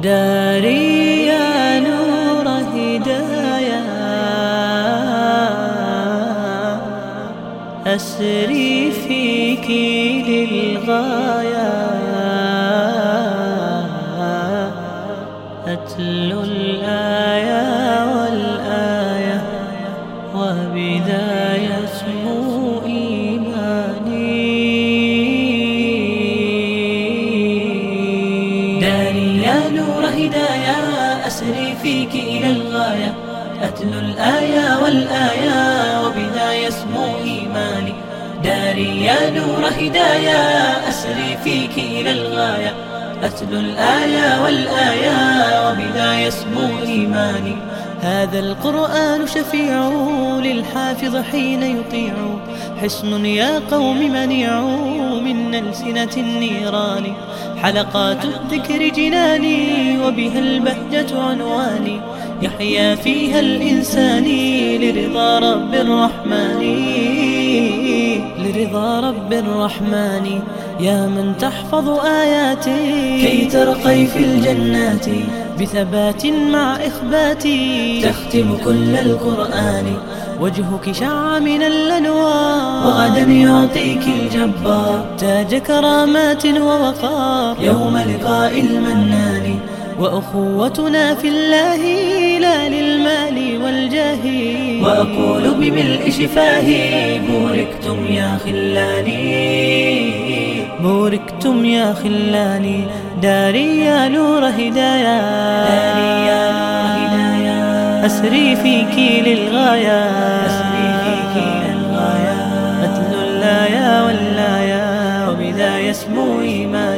داري يا نور هدايا أسري فيك للغاية أتلو الآية والآية وبذا يسمو إيماني. داري يا نور هدايا أسري فيك إلى الغاية أتلو الآية والآية وبذا يسمو إيماني. داري يا نور هدايا أسري فيك إلى الغاية أتلو الآية والآية وبذا يسمو إيماني. هذا القرآن شفيع للحافظ حين يطيع، حصن يا قوم منيع من ألسنة النيران. حلقات الذكر جناني وبها البهجة عنواني، يحيا فيها الإنسان لرضا رب الرحمن. لرضا رب الرحمن يا من تحفظ آياتي كي ترقي في الجنات بثبات مع إخباتي. تختم كل القرآن وجهك شع من الأنوار، وغدا يعطيك الجبار تاج كرامات ووقار يوم لقاء المنان. وأخوتنا في الله لا للمال والجاه، وأقول بملء شفاهي بوركتم يا خلاني. بوركتم يا خلاني. داري يا نور هدايا أسري فيك للغاية أتلو الآية والآية وبذا يسمو إيماني.